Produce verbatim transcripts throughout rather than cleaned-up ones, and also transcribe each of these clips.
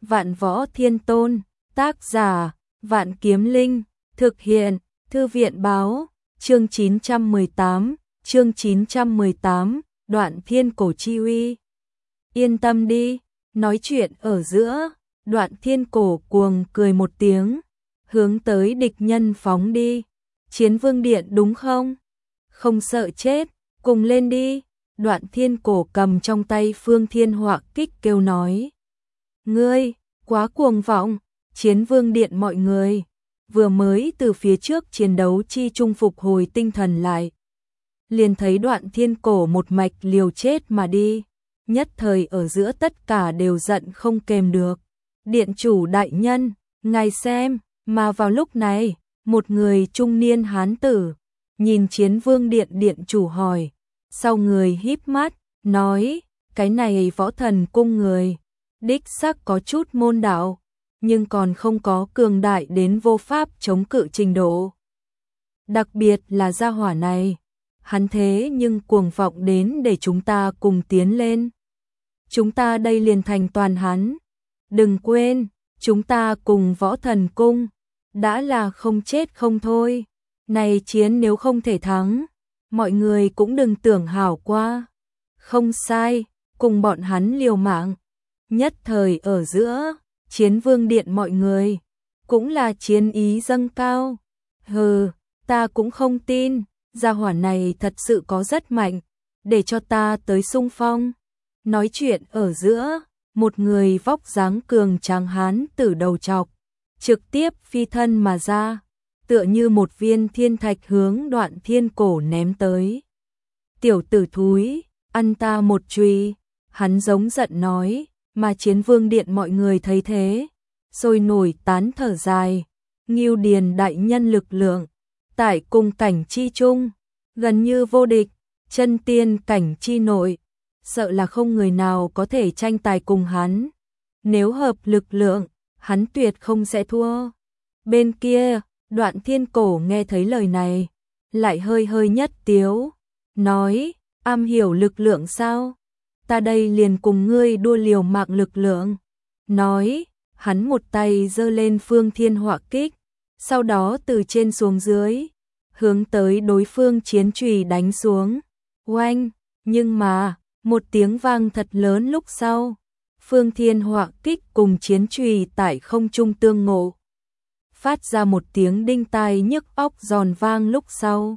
Vạn Võ Thiên Tôn, tác giả, Vạn Kiếm Linh, thực hiện, Thư viện báo, chương chín trăm mười tám, chương chín trăm mười tám, Đoạn Thiên Cổ Chi Uy. Yên tâm đi, nói chuyện ở giữa, Đoạn Thiên Cổ cuồng cười một tiếng, hướng tới địch nhân phóng đi. Chiến Vương Điện đúng không? Không sợ chết, cùng lên đi. Đoạn Thiên Cổ cầm trong tay Phương Thiên Họa Kích kêu nói. Ngươi, quá cuồng vọng. Chiến Vương Điện mọi người vừa mới từ phía trước chiến đấu chi trung phục hồi tinh thần lại, liền thấy Đoạn Thiên Cổ một mạch liều chết mà đi, nhất thời ở giữa tất cả đều giận không kềm được. Điện chủ đại nhân, ngài xem. Mà vào lúc này, một người trung niên hán tử nhìn Chiến Vương Điện điện chủ hỏi, sau người híp mắt nói, cái này Võ Thần Cung người đích xác có chút môn đạo, nhưng còn không có cường đại đến vô pháp chống cự trình độ. Đặc biệt là gia hỏa này, hắn thế nhưng cuồng vọng đến để chúng ta cùng tiến lên. Chúng ta đây liền thành toàn hắn. Đừng quên, chúng ta cùng Võ Thần Cung đã là không chết không thôi. Này chiến nếu không thể thắng, mọi người cũng đừng tưởng hảo qua. Không sai, cùng bọn hắn liều mạng. Nhất thời ở giữa, Chiến Vương Điện mọi người cũng là chiến ý dâng cao. Hừ, ta cũng không tin, gia hỏa này thật sự có rất mạnh, để cho ta tới xung phong. Nói chuyện ở giữa, một người vóc dáng cường tráng hán tử đầu trọc, trực tiếp phi thân mà ra, tựa như một viên thiên thạch hướng Đoạn Thiên Cổ ném tới. Tiểu tử thúi, ăn ta một chùy, hắn giống giận nói, mà Chiến Vương Điện mọi người thấy thế, sôi nổi tán thở dài. Ngưu Điền đại nhân lực lượng, tại cùng cảnh chi trung, gần như vô địch, chân tiên cảnh chi nội, sợ là không người nào có thể tranh tài cùng hắn. Nếu hợp lực lượng, hắn tuyệt không sẽ thua. Bên kia, Đoạn Thiên Cổ nghe thấy lời này, lại hơi hơi nhất tiếu, nói, am hiểu lực lượng sao? Ta đây liền cùng ngươi đua liều mạng lực lượng. Nói, hắn một tay giơ lên Phương Thiên Họa Kích, sau đó từ trên xuống dưới, hướng tới đối phương chiến chùy đánh xuống. Oanh, nhưng mà, một tiếng vang thật lớn lúc sau, Phương Thiên Họa Kích cùng chiến chùy tại không trung tương ngộ, phát ra một tiếng đinh tai nhức óc giòn vang lúc sau.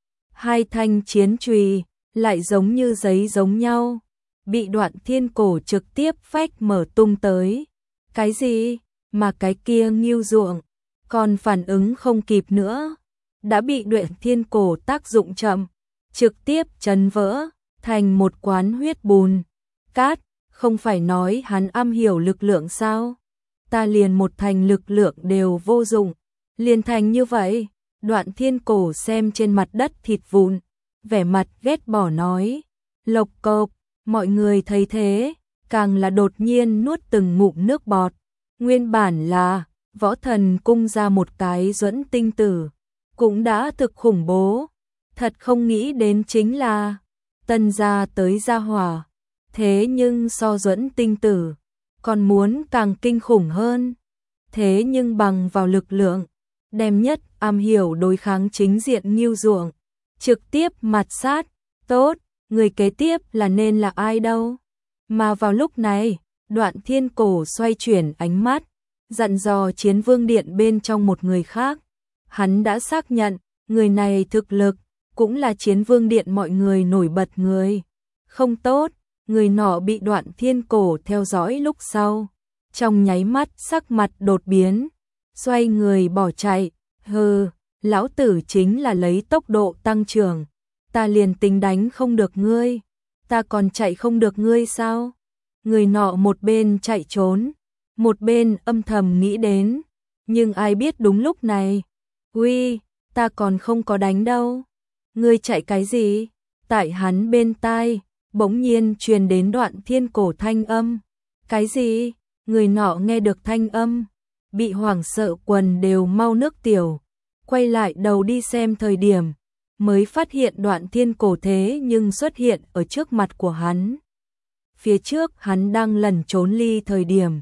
Hai thanh chiến chùy lại giống như giấy giống nhau, bị Đoạn Thiên Cổ trực tiếp phách mở tung tới. Cái gì? Mà cái kia Ngưu Ruộng còn phản ứng không kịp nữa, đã bị Đoạn Thiên Cổ tác dụng chậm, trực tiếp chấn vỡ thành một quán huyết bùn cát. Không phải nói hắn am hiểu lực lượng sao? Ta liền một thành lực lượng đều vô dụng, liền thành như vậy. Đoạn Thiên Cổ xem trên mặt đất thịt vụn, vẻ mặt ghét bỏ nói. Lộc cộc, mọi người thấy thế, càng là đột nhiên nuốt từng ngụm nước bọt. Nguyên bản là Võ Thần Cung ra một cái Duẫn Tinh Tử, cũng đã thực khủng bố. Thật không nghĩ đến chính là Tân gia tới gia hỏa, thế nhưng so Duẫn Tinh Tử còn muốn càng kinh khủng hơn. Thế nhưng bằng vào lực lượng, đem nhất am hiểu đối kháng chính diện Ngưu Ruộng trực tiếp mặt sát. Tốt, người kế tiếp là nên là ai đâu? Mà vào lúc này, Đoạn Thiên Cổ xoay chuyển ánh mắt, dặn dò Chiến Vương Điện bên trong một người khác. Hắn đã xác nhận, người này thực lực cũng là Chiến Vương Điện mọi người nổi bật người. Không tốt, người nọ bị Đoạn Thiên Cổ theo dõi lúc sau, trong nháy mắt sắc mặt đột biến, xoay người bỏ chạy. Hừ, lão tử chính là lấy tốc độ tăng trưởng, ta liền tính đánh không được ngươi, ta còn chạy không được ngươi sao? Người nọ một bên chạy trốn, một bên âm thầm nghĩ đến, nhưng ai biết đúng lúc này, uy, ta còn không có đánh đâu, ngươi chạy cái gì? Tại hắn bên tai bỗng nhiên truyền đến Đoạn Thiên Cổ thanh âm. Cái gì? Người nọ nghe được thanh âm, bị hoảng sợ quần đều mau nước tiểu, quay lại đầu đi xem thời điểm, mới phát hiện Đoạn Thiên Cổ thế nhưng xuất hiện ở trước mặt của hắn. Phía trước hắn đang lẩn trốn ly thời điểm,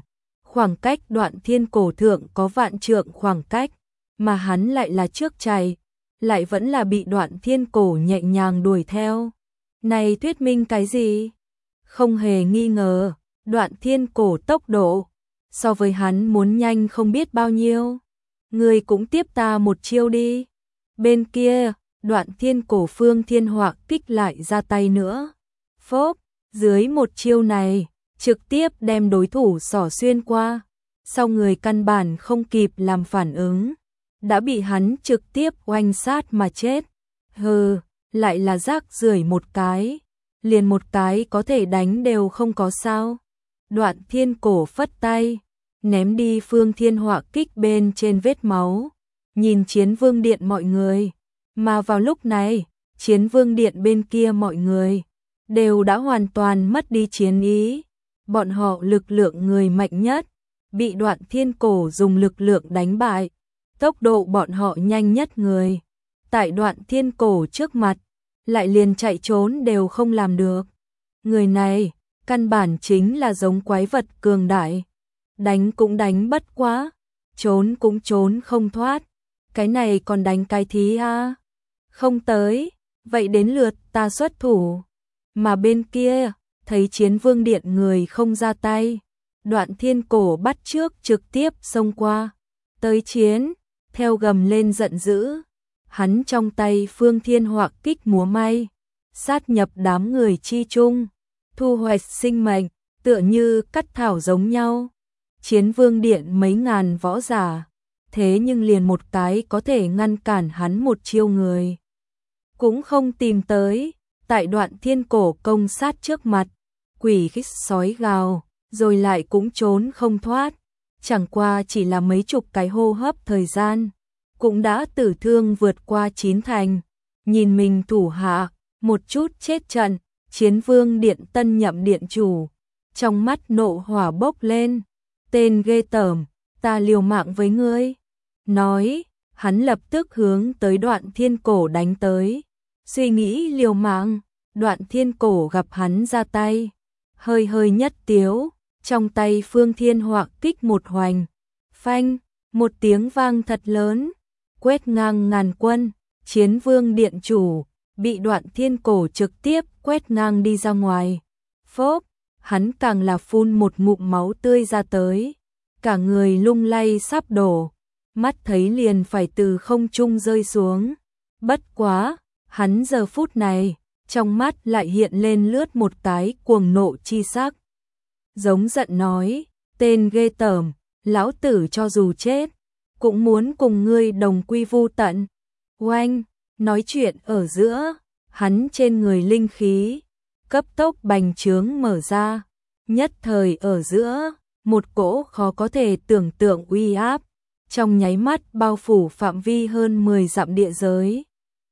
Khoảng cách Đoạn Thiên Cổ thượng có vạn trượng khoảng cách, mà hắn lại là trước chạy, lại vẫn là bị Đoạn Thiên Cổ nhẹ nhàng đuổi theo. Này thuyết minh cái gì? Không hề nghi ngờ, Đoạn Thiên Cổ tốc độ so với hắn muốn nhanh không biết bao nhiêu. Ngươi cũng tiếp ta một chiêu đi. Bên kia, Đoạn Thiên Cổ Phương Thiên Họa kích lại ra tay nữa. Phốc, dưới một chiêu này, trực tiếp đem đối thủ xỏ xuyên qua. Sau người căn bản không kịp làm phản ứng, đã bị hắn trực tiếp oanh sát mà chết. Hừ, lại là rác rưởi một cái, liền một cái có thể đánh đều không có sao. Đoạn Thiên Cổ phất tay, ném đi Phương Thiên Họa kích bên trên vết máu, nhìn Chiến Vương Điện mọi người. Mà vào lúc này, Chiến Vương Điện bên kia mọi người đều đã hoàn toàn mất đi chiến ý. Bọn họ lực lượng người mạnh nhất, bị Đoạn Thiên Cổ dùng lực lượng đánh bại. Tốc độ bọn họ nhanh nhất người, tại Đoạn Thiên Cổ trước mặt, lại liền chạy trốn đều không làm được. Người này, căn bản chính là giống quái vật cường đại. Đánh cũng đánh bất quá, trốn cũng trốn không thoát. Cái này còn đánh cái thí a? Không tới, vậy đến lượt ta xuất thủ. Mà bên kia, thấy Chiến Vương Điện người không ra tay, Đoạn Thiên Cổ bắt trước trực tiếp xông qua. Tới chiến, theo gầm lên giận dữ. Hắn trong tay Phương Thiên Họa kích múa may, sát nhập đám người chi chung, thu hoạch sinh mệnh, tựa như cắt thảo giống nhau. Chiến Vương Điện mấy ngàn võ giả, thế nhưng liền một cái có thể ngăn cản hắn một chiêu người cũng không tìm tới. Tại Đoạn Thiên Cổ công sát trước mặt, quỷ khích sói gào, rồi lại cũng trốn không thoát. Chẳng qua chỉ là mấy chục cái hô hấp thời gian, cũng đã tử thương vượt qua chín thành. Nhìn mình thủ hạ, một chút chết trận, Chiến Vương Điện tân nhậm điện chủ, trong mắt nộ hỏa bốc lên. Tên ghê tởm, ta liều mạng với ngươi. Nói, hắn lập tức hướng tới Đoạn Thiên Cổ đánh tới. Suy nghĩ liều mạng, Đoạn Thiên Cổ gặp hắn ra tay, hơi hơi nhất tiếu, trong tay Phương Thiên Họa kích một hoành, phanh, một tiếng vang thật lớn, quét ngang ngàn quân. Chiến Vương Điện chủ bị Đoạn Thiên Cổ trực tiếp quét ngang đi ra ngoài. Phốp, hắn càng là phun một ngụm máu tươi ra tới, cả người lung lay sắp đổ, mắt thấy liền phải từ không trung rơi xuống. Bất quá, hắn giờ phút này, trong mắt lại hiện lên lướt một cái cuồng nộ chi sắc. Giống giận nói, tên ghê tởm, lão tử cho dù chết, cũng muốn cùng ngươi đồng quy vu tận. Oanh, nói chuyện ở giữa, hắn trên người linh khí, cấp tốc bành trướng mở ra, nhất thời ở giữa, một cỗ khó có thể tưởng tượng uy áp, trong nháy mắt bao phủ phạm vi hơn mười dặm địa giới.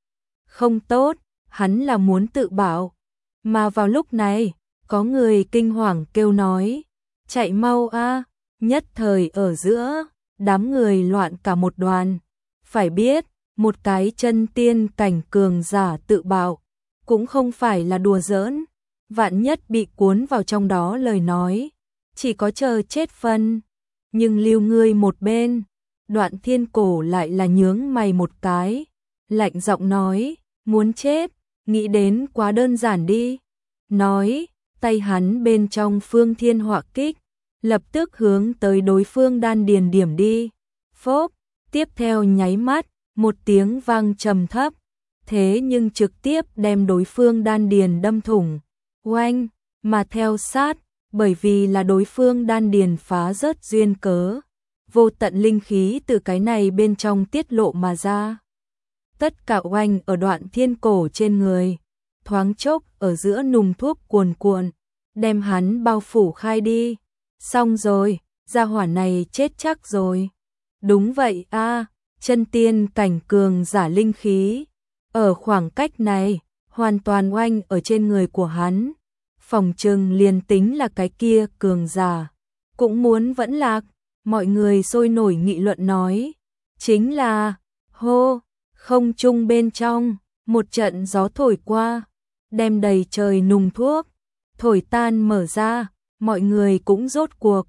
Không tốt, hắn là muốn tự bảo. Mà vào lúc này, có người kinh hoàng kêu nói, chạy mau a! Nhất thời ở giữa, đám người loạn cả một đoàn. Phải biết, một cái chân tiên cảnh cường giả tự bạo, cũng không phải là đùa giỡn. Vạn nhất bị cuốn vào trong đó lời nói, chỉ có chờ chết phân. Nhưng lưu ngươi một bên, Đoạn Thiên Cổ lại là nhướng mày một cái, lạnh giọng nói, muốn chết, nghĩ đến quá đơn giản đi. Nói, tay hắn bên trong Phương Thiên Họa kích, lập tức hướng tới đối phương đan điền điểm đi. Phốp, tiếp theo nháy mắt, một tiếng vang trầm thấp, thế nhưng trực tiếp đem đối phương đan điền đâm thủng. Oanh, mà theo sát, bởi vì là đối phương đan điền phá rớt duyên cớ, vô tận linh khí từ cái này bên trong tiết lộ mà ra. Tất cả oanh ở Đoạn Thiên Cổ trên người, thoáng chốc ở giữa nùng thuốc cuồn cuộn, đem hắn bao phủ khai đi. Xong rồi, gia hỏa này chết chắc rồi. Đúng vậy a, chân tiên cảnh cường giả linh khí, ở khoảng cách này, hoàn toàn oanh ở trên người của hắn. Phòng trừng liền tính là cái kia cường giả, cũng muốn vẫn lạc. Mọi người sôi nổi nghị luận nói, chính là, hô, không trung bên trong, một trận gió thổi qua, đem đầy trời nùng thuốc, thổi tan mở ra, mọi người cũng rốt cuộc,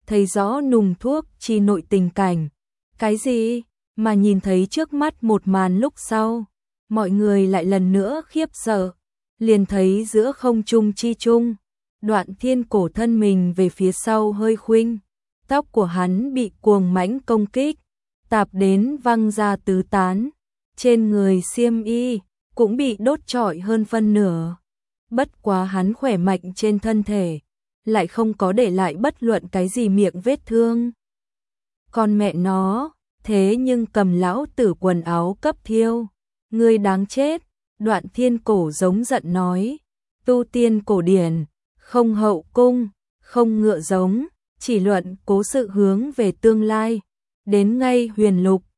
thấy rõ nùng thuốc chi nội tình cảnh. Cái gì? Mà nhìn thấy trước mắt một màn lúc sau, mọi người lại lần nữa khiếp sợ, liền thấy giữa không trung chi trung, Đoạn Thiên Cổ thân mình về phía sau hơi khuynh, tóc của hắn bị cuồng mãnh công kích, tạp đến văng ra tứ tán, trên người xiêm y cũng bị đốt trọi hơn phân nửa. Bất quá hắn khỏe mạnh trên thân thể, lại không có để lại bất luận cái gì miệng vết thương. Còn mẹ nó, thế nhưng cầm lão tử quần áo cấp thiêu, ngươi đáng chết. Đoạn Thiên Cổ giống giận nói, tu tiên cổ điển, không hậu cung, không ngựa giống, chỉ luận cố sự hướng về tương lai, đến ngay huyền lục,